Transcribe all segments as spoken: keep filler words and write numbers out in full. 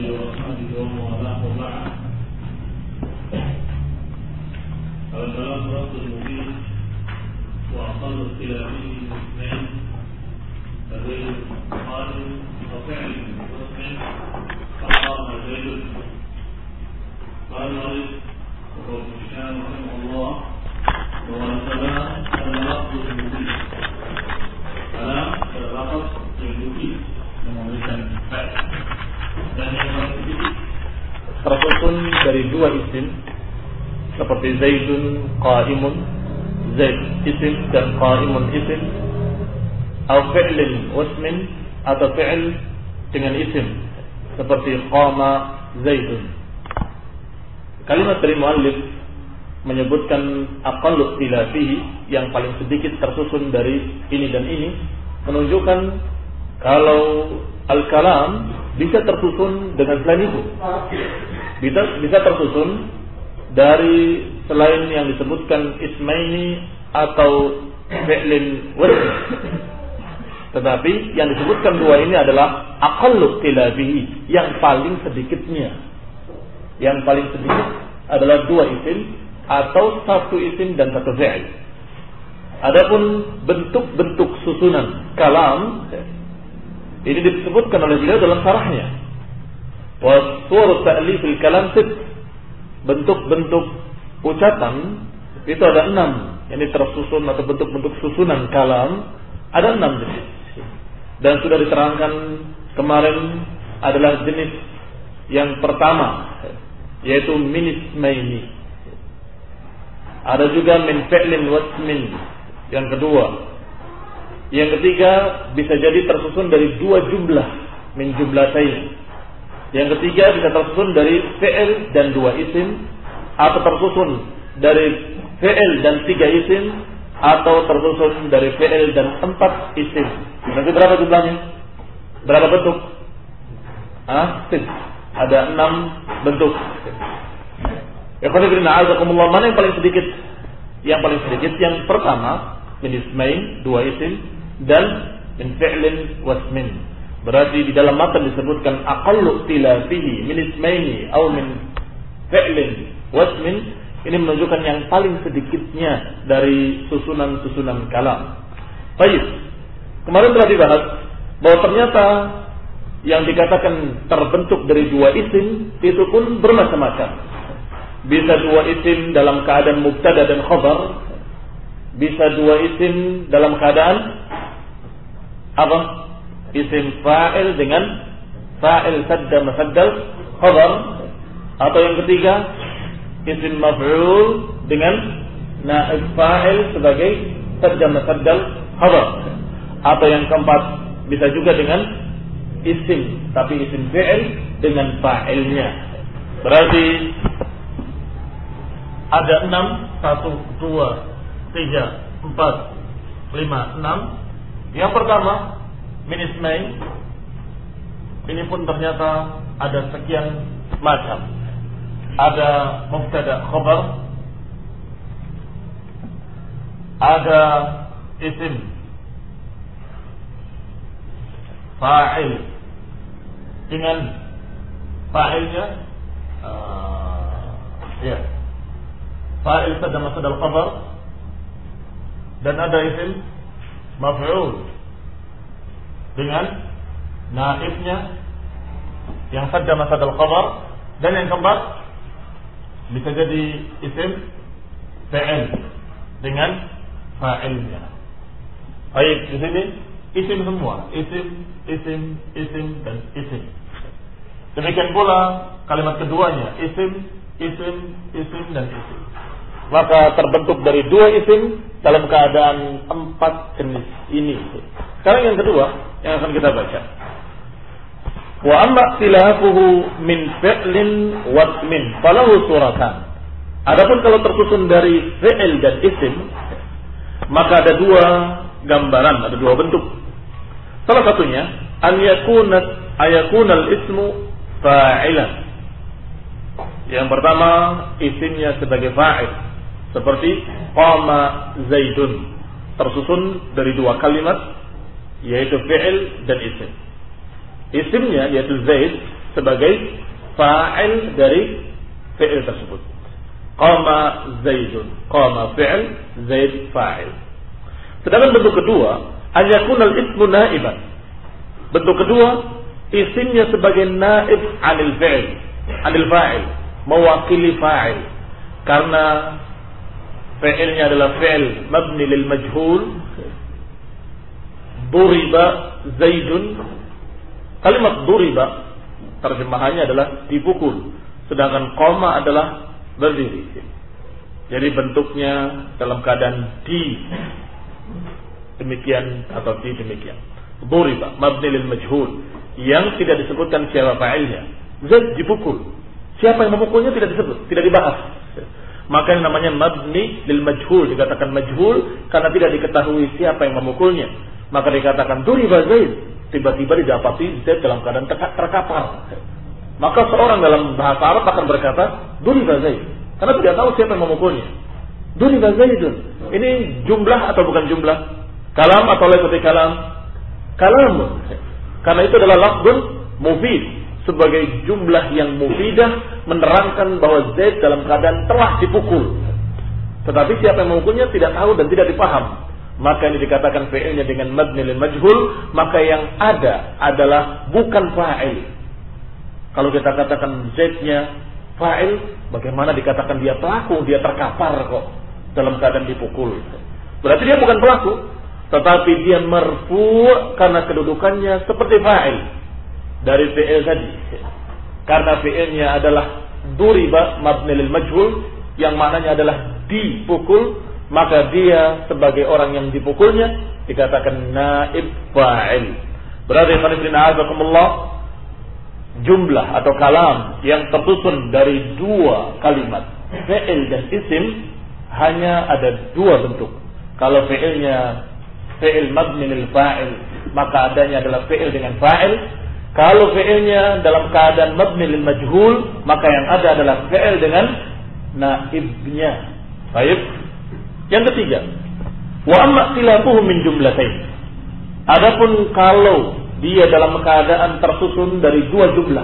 وأصحابه ومن والاه وبعد. الكلام رد المفيد وأقل اختلافه الاثنين فزيد قال وفعل مسلم فقام زيد قال المؤلف وهو ابن هشام رحمه الله وهو الكلام اللفظ المفيد كلام terdapat المفيد memberikan faedah dan yang lebih tersusun dari dua isim seperti Zaidun Qaimun, Zaid isim dan Qaimun isim, atau fi'lin wasmin atau fi'l dengan isim seperti Qama Zaidun. Kalimat dari muallif menyebutkan aqallu ikhtilafihi, yang paling sedikit tersusun dari ini dan ini, menunjukkan kalau al-kalam bisa tersusun dengan selain itu. Bisa bisa tersusun dari selain yang disebutkan ismaini atau fi'lin wasm. Tetapi yang disebutkan dua ini adalah aqallu ikhtilafihi, yang paling sedikitnya. Yang paling sedikit adalah dua isim atau satu isim dan satu fi'il. Adapun bentuk-bentuk susunan kalam ini disebutkan oleh beliau dalam syarahnya. Wa suwar ta'lifil kalam sit. Bentuk-bentuk ucapan itu ada enam. Ini tersusun atau bentuk-bentuk susunan kalam ada enam jenis. Dan sudah diterangkan kemarin adalah jenis yang pertama, yaitu min ismaini. Ada juga min fi'lin wasmin yang kedua. Yang ketiga bisa jadi tersusun dari dua jumlah, min jumlatain. Yang ketiga bisa tersusun dari fi'il dan dua isim, atau tersusun dari fi'il dan tiga isim, atau tersusun dari fi'il dan empat isim. Nanti berapa jumlahnya? Berapa bentuk? Ah, ada enam bentuk. Ya, qanibillah, mana yang paling sedikit? Yang paling sedikit yang pertama, min ismain, dua isim, dan min fi'lin wasmin. Berarti di dalam matan disebutkan aqallu ikhtilafihi min ismaini atau min fi'lin wasmin. Ini menunjukkan yang paling sedikitnya dari susunan-susunan kalam. Baik. Kemarin telah dibahas bahwa ternyata yang dikatakan terbentuk dari dua isim itu pun bermacam-macam. Bisa dua isim dalam keadaan mubtada dan khabar, bisa dua isim dalam keadaan apa? Isim fa'il dengan fa'il sadda masaddal khabar, atau yang ketiga isim maf'ul dengan na'ib fa'il sebagai sadda masaddal khabar, atau yang keempat bisa juga dengan isim tapi isim fi'il dengan fa'ilnya. Berarti ada enam, satu, dua, tiga, empat, lima, enam. Yang pertama min ismain, ini pun ternyata ada sekian macam. Ada mubtada khabar, ada isim fa'il dengan fa'ilnya, uh, ya fa'il pada masalah khabar, dan ada isim maf'ul dengan naibnya yang sadda masadal khabar, dan yang keempat bisa jadi isim fi'il dengan fa'ilnya. Baik, di sini isim semua, isim, isim, isim dan isim. Demikian pula kalimat keduanya, isim, isim, isim dan isim. Maka terbentuk dari dua isim dalam keadaan empat jenis ini. Sekarang yang kedua yang akan kita baca. Wa amma ikhtilafuhu min fi'lin wasmin falahu suratan. Adapun kalau tersusun dari fi'il dan isim, maka ada dua gambaran, ada dua bentuk. Salah satunya an yakuna ayakuna al-ismu fa'ilan. Yang pertama, isimnya sebagai fa'il, seperti qama zaidun, tersusun dari dua kalimat, yaitu fi'il dan isim. Isimnya yaitu Zaid sebagai fa'il dari fi'il tersebut. Qama Zaidun, qama fi'il, Zaid fa'il. Sedangkan bentuk kedua, an yakuna al-ismu naiban. Bentuk kedua, isimnya sebagai naib anil fi'il, anil fa'il, mewakili fa'il. Karena fi'ilnya adalah fi'il mabni lil majhul. Duriba Zaidun. Kalimat duriba terjemahannya adalah dipukul, sedangkan qama adalah berdiri. Jadi bentuknya dalam keadaan di demikian atau di demikian. Duriba mabni lil majhul, yang tidak disebutkan siapa fa'ilnya. Zaid dipukul. Siapa yang memukulnya tidak disebut, tidak dibahas. Maka yang namanya mabni lil majhul, dikatakan majhul karena tidak diketahui siapa yang memukulnya. Maka dikatakan duriba Zaid. Tiba-tiba didapati Zaid dalam keadaan terkapar. Maka seorang dalam bahasa Arab akan berkata duriba Zaid, karena tidak tahu siapa yang memukulnya. Duriba Zaidun. Ini jumlah atau bukan jumlah? Kalam atau laifati kalam? Kalam. Karena itu adalah lafzun mufid, sebagai jumlah yang mufidah, menerangkan bahwa Zaid dalam keadaan telah dipukul. Tetapi siapa yang memukulnya tidak tahu dan tidak dipaham. Maka ini dikatakan fi'ilnya dengan mabni lil majhul, maka yang ada adalah bukan fa'il. Kalau kita katakan Zaidnya fa'il, bagaimana dikatakan dia pelaku? Dia terkapar kok dalam keadaan dipukul. Berarti dia bukan pelaku, tetapi dia marfu' karena kedudukannya seperti fa'il dari fi'il tadi. Karena fi'ilnya adalah duriba mabni lil majhul, yang maknanya adalah dipukul, maka dia sebagai orang yang dipukulnya dikatakan naib fa'il. Berarti jumlah atau kalam yang tersusun dari dua kalimat fi'il dan isim hanya ada dua bentuk. Kalau fi'ilnya fi'il mabni lil fa'il, maka adanya adalah fi'il dengan fa'il. Kalau fi'ilnya dalam keadaan mabni lil majhul, maka yang ada adalah fi'il dengan naibnya. Baik. Yang ketiga, wa amma ikhtilafuhum min jumlatain. Adapun kalau dia dalam keadaan tersusun dari dua jumlah,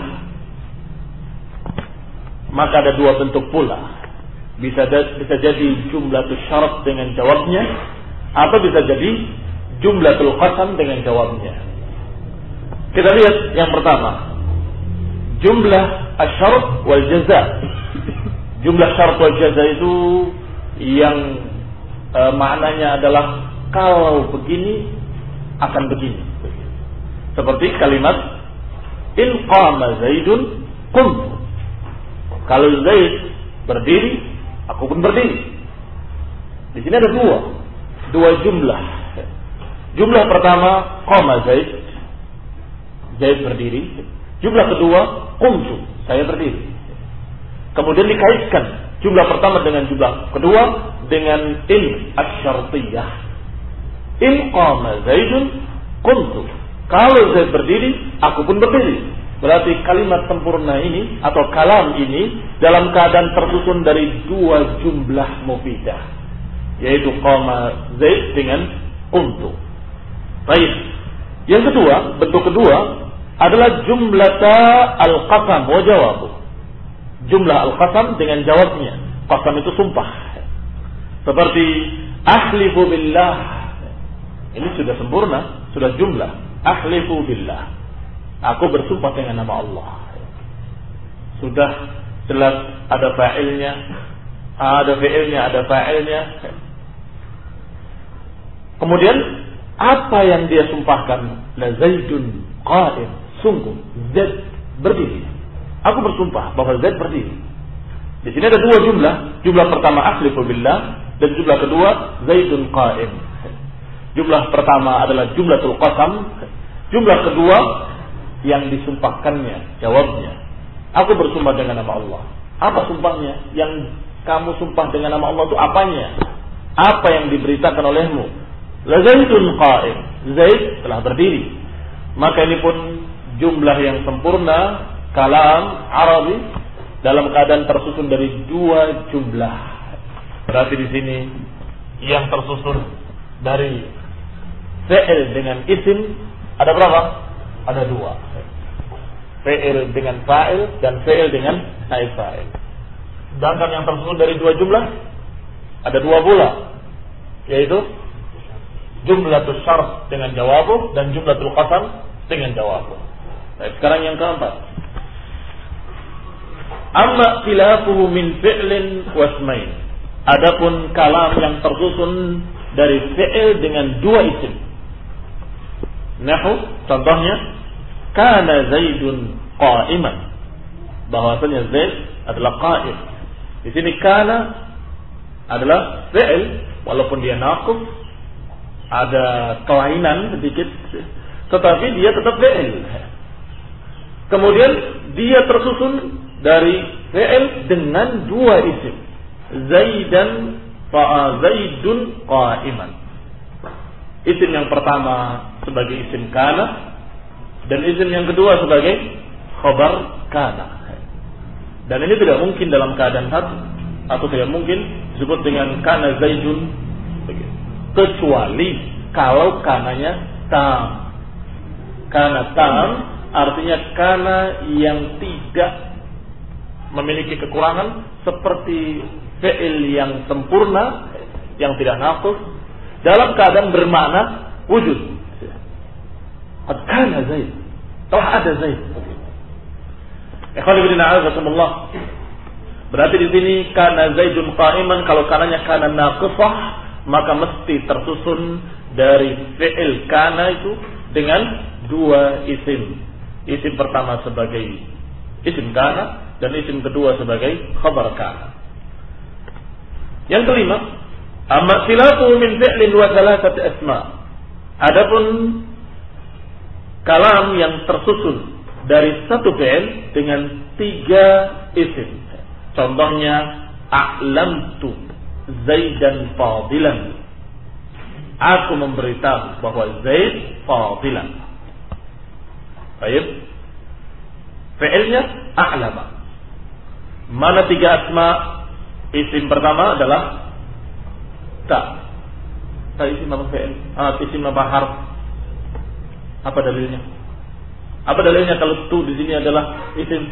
maka ada dua bentuk pula. Bisa bisa jadi jumlatul syarat dengan jawabnya, atau bisa jadi jumlatul qasam dengan jawabnya. Kita lihat yang pertama, jumlah asy-syarat wal jaza. Jumlah syarat wal jaza itu yang E, maknanya adalah kalau begini akan begini. Seperti kalimat in qama Zaidun qumtu. Kalau Zaid berdiri, aku pun berdiri. Di sini ada dua, dua jumlah. Jumlah pertama qama Zaid, Zaid berdiri. Jumlah kedua qumtu, saya berdiri. Kemudian dikaitkan jumlah pertama dengan jumlah kedua dengan in asy-syartiyah. In qama Zaidun qumtu. Kalau Zaid berdiri, aku pun berdiri. Berarti kalimat sempurna ini atau kalam ini dalam keadaan tersusun dari dua jumlah mufidah, yaitu qama Zaid dengan qumtu. Baik. Yang kedua, bentuk kedua adalah jumlata al-qasam wa jawabu. Jumlah al-qasam dengan jawabnya. Qasam itu sumpah. Seperti ahlifu billah. Ini sudah sempurna, sudah jumlah. Ahlifu billah. Aku bersumpah dengan nama Allah. Sudah jelas ada fa'ilnya, ada fi'ilnya, ada fa'ilnya. Kemudian apa yang dia sumpahkan? La Zaidun qa'im. Sungguh Zaid berdiri. Aku bersumpah bahwa Zaid berdiri. Di sini ada dua jumlah. Jumlah pertama ahlifu billah, dan jumlah kedua Zaidun qa'im. Jumlah pertama adalah jumlatul qasam. Jumlah kedua yang disumpahkannya, jawabnya. Aku bersumpah dengan nama Allah. Apa sumpahnya? Yang kamu sumpah dengan nama Allah itu apanya? Apa yang diberitakan olehmu? La Zaidun qa'im. Zaid telah berdiri. Maka ini pun jumlah yang sempurna kalam Arabi dalam keadaan tersusun dari dua jumlah. Berarti di sini yang tersusun dari fi'il dengan isim ada berapa? Ada dua. fi'il dengan fa'il dan fi'il dengan naib fa'il. Sedangkan yang tersusun dari dua jumlah ada dua pula, yaitu jumlatul syart dengan jawabuh dan jumlatul qasam dengan jawabuh. Nah, sekarang yang keempat. Amma khilafuhu min fi'lin wasmain. Adapun kalam yang tersusun dari fi'il dengan dua isim. Nahu, contohnya kana Zaidun qa'iman. Bahwasanya Zaid adalah qa'im. Di sini kana adalah fi'il walaupun dia naqis, ada kelainan sedikit, tetapi dia tetap fi'il. Kemudian dia tersusun dari fi'il dengan dua isim. Zaidan fa Zaidun qa'iman. Isim yang pertama sebagai isim kana dan isim yang kedua sebagai khabar kana. Dan ini tidak mungkin dalam keadaan satu atau tidak mungkin disebut dengan kana Zaidun kecuali kalau kananya tam. Kana tam artinya kana yang tidak memiliki kekurangan seperti fi'il yang sempurna yang tidak naqis dalam keadaan bermakna wujud. Qad kana Zaid, telah ada Zaid. Ikhwan fillah a'azakumullah. Berarti di sini kana Zaidun qa'iman, kalau kananya kana naqisah maka mesti tersusun dari fi'il kana itu dengan dua isim. Isim pertama sebagai isim kana dan isim kedua sebagai khabar kana. Yang kelima, amma khilatu min fi'lin wa thalathati asma. Adapun kalam yang tersusun dari satu fi'il dengan tiga isim. Contohnya a'lamtu Zaidan fadilan. Aku memberitahu bahwa Zaid fadilan. Baik. Fi'ilnya a'lama. Mana tiga asma? Isim pertama adalah ta. Ta isim apa fi'il? Ah, isim apa harf? Apa dalilnya? Apa dalilnya kalau tu di sini adalah isim?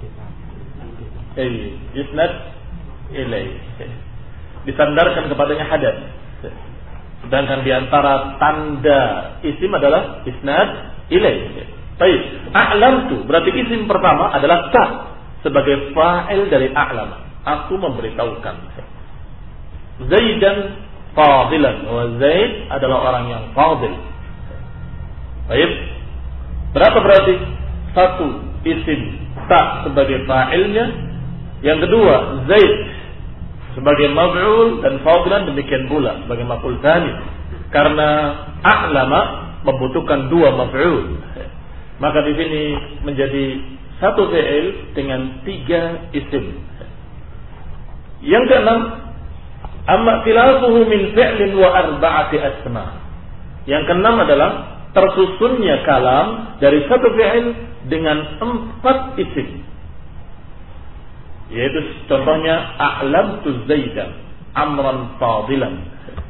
Eh, isnad ilai. Disandarkan kepadanya hadas. Sedangkan di antara tanda isim adalah isnad ilai. Baik, a'lamtu berarti isim pertama adalah ta sebagai fa'il dari a'lama. Aku memberitahukan. Zaidan fadilan. Wa Zaid adalah orang yang fadil. Baik. Berapa berarti? Satu isim ta sebagai fa'ilnya. Yang kedua Zaid sebagai maf'ul dan fadilan demikian pula sebagai maf'ul tsani. Karena a'lama membutuhkan dua maf'ul. Maka di sini menjadi satu fi'il dengan tiga isim. Yang keenam, amma khilafuhu min fi'lin wa arba'ati asma. Yang keenam adalah tersusunnya kalam dari satu fi'il dengan empat isim. Yaitu contohnya a'lamtu Zaidan amran fadilan.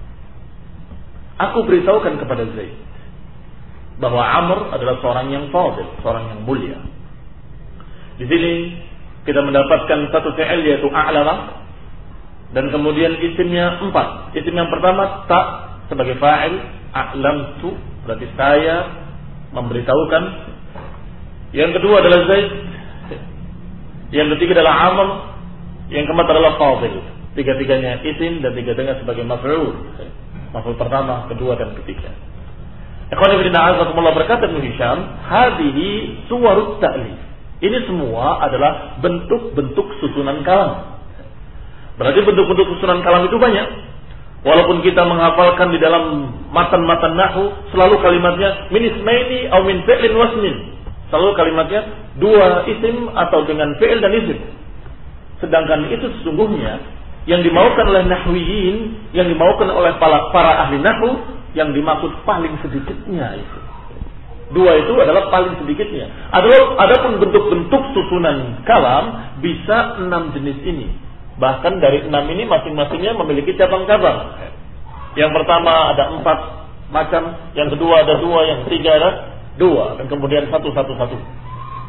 Aku beritahukan kepada Zaid bahwa Amr adalah seorang yang fadil, seorang yang mulia. Di sini kita mendapatkan satu fi'il yaitu a'lama. Dan kemudian isimnya empat. Isim yang pertama ta sebagai fa'il, a'lamtu berarti saya memberitahukan. Yang kedua adalah Zaid. Yang ketiga adalah Amr. Yang keempat adalah fadil. Tiga-tiganya isim dan tiga-tiganya sebagai maf'ul. Maf'ul pertama, kedua dan ketiga. Ikhwan fillah a'azakumullah, berkata Ibnu Hisham, hadhihi suwarut ta'lif. Ini semua adalah bentuk-bentuk susunan kalam. Berarti bentuk-bentuk susunan kalam itu banyak. Walaupun kita menghafalkan di dalam matan-matan nahwu selalu kalimatnya min ismaini aw min fi'lin wasmin. Selalu kalimatnya dua isim atau dengan fi'il dan isim. Sedangkan itu sesungguhnya yang dimaukan oleh nahwiyin, yang dimaukan oleh para, para ahli nahwu, yang dimaksud paling sedikitnya itu. Dua itu adalah paling sedikitnya. Adalah adapun bentuk-bentuk susunan kalam bisa enam jenis ini. Bahkan dari enam ini masing-masingnya memiliki cabang-cabang. Yang pertama ada empat macam, yang kedua ada dua, yang ketiga ada dua, dan kemudian satu, satu, satu.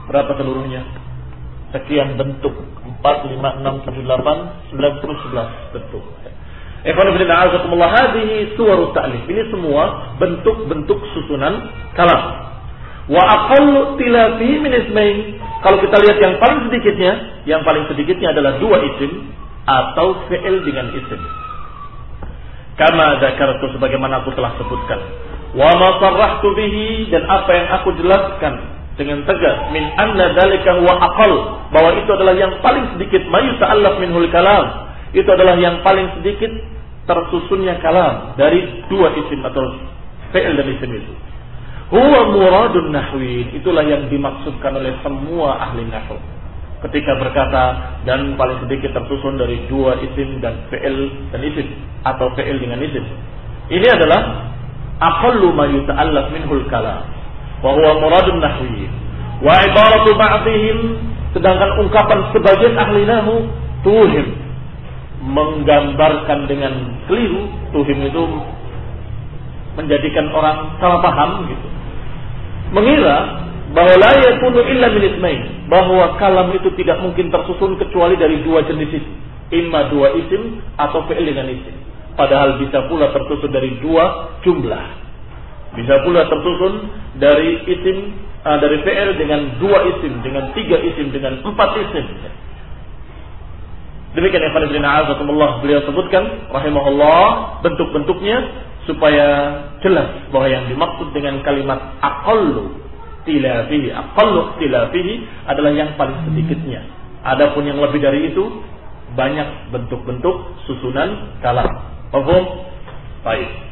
Berapa seluruhnya? Sekian bentuk. empat, lima, enam, tujuh, delapan, sembilan, sepuluh, sebelas bentuk. Ikhwan fillah a'azakumullah, hadhihi suwarut ta'lif. Ini semua bentuk-bentuk susunan kalam. Wa aqallu tilafi min ismain. Kalau kita lihat yang paling sedikitnya, yang paling sedikitnya adalah dua isim atau fi'il dengan isim. Kama dzakartu, sebagaimana aku telah sebutkan. Wa ma sarrahtu bihi, dan apa yang aku jelaskan dengan tegas, min anna dzalika huwa aqall, bahwa itu adalah yang paling sedikit, mayu ta'allaf minhul kalam, itu adalah yang paling sedikit tersusunnya kalam dari dua isim atau fi'il dan isim itu. Huwa muradun nahwin, itulah yang dimaksudkan oleh semua ahli nahwu ketika berkata dan paling sedikit tersusun dari dua isim dan fi'il dan isim atau fi'il dengan isim. Ini adalah aqallu ma yuta'allaf minhul kalam. Wahwa muradun nahwi wa ibaratu ba'dihim, sedangkan ungkapan sebagian ahli nahwu tuhim, menggambarkan dengan keliru. Tuhim itu menjadikan orang salah paham gitu, mengira bahwa la yakunu illa min ismain, bahwa kalam itu tidak mungkin tersusun kecuali dari dua jenis isim, imma dua isim atau fi'il dengan isim. Padahal bisa pula tersusun dari dua jumlah. Bisa pula tersusun dari isim, uh, dari fi'il dengan dua isim, dengan tiga isim, dengan empat isim. Demikian yang Allah beliau sebutkan rahimahullah bentuk-bentuknya supaya jelas bahwa yang dimaksud dengan kalimat aqallu tilafihi, aqallu tilafihi adalah yang paling sedikitnya. Adapun yang lebih dari itu banyak bentuk-bentuk susunan kalam. Paham? Baik.